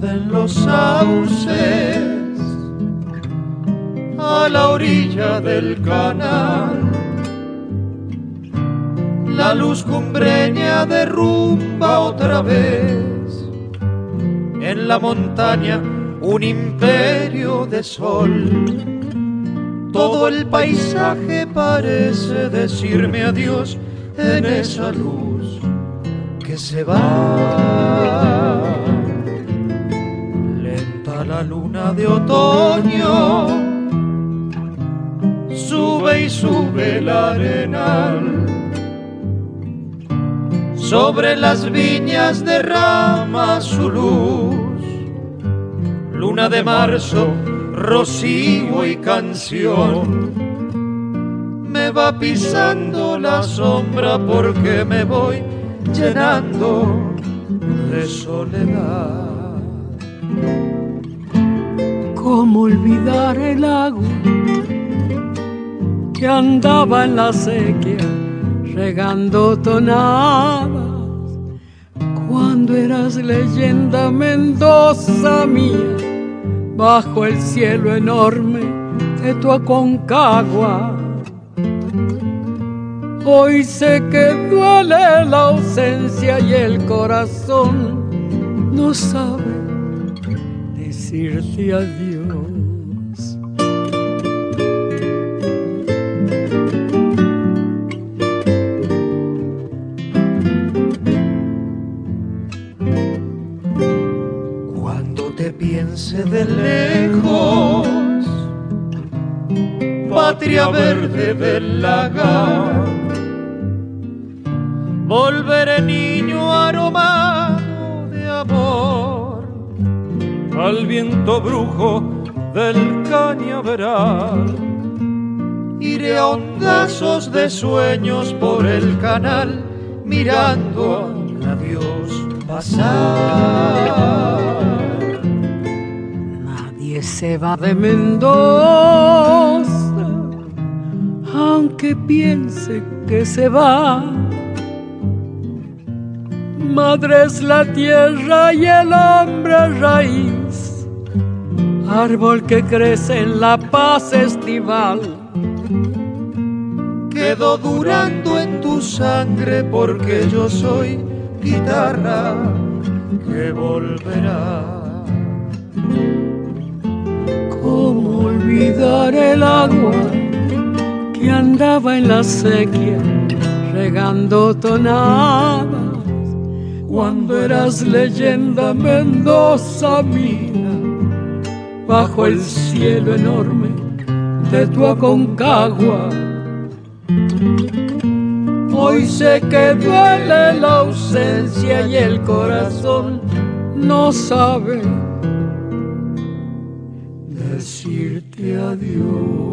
arden los sauces a la orilla del canal. La luz cumbreña derrumba otra vez en la montaña un imperio de sol. Todo el paisaje parece decirme adiós en esa luz que se va. Lenta la luna de otoño, sube y sube el arenal. Sobre las viñas derrama su luz. Luna de marzo, rocío y canción. Me va pisando la sombra porque me voy llenando de soledad. ¿Cómo olvidar el agua que andaba en la sequía regando tonadas? Cuando eras leyenda, Mendoza mía, bajo el cielo enorme de tu Aconcagua. Hoy sé que duele la ausencia y el corazón no sabe decirte adiós. Cuando te piense de lejos, patria verde del lagar, volveré niño aromado de amor al viento brujo del cañaveral. Iré a hondazos de sueños por el canal, mirando a Dios pasar. Nadie se va de Mendoza, aunque piense que se va. Madre es la tierra y el hombre raíz, árbol que crece en la paz estival. Quedo durando en tu sangre porque yo soy guitarra que volverá. ¿Cómo olvidar el agua que andaba en la sequía regando tonadas? Cuando eras leyenda, Mendoza mía, bajo el cielo enorme de tu Aconcagua. Hoy sé que duele la ausencia y el corazón no sabe decirte adiós.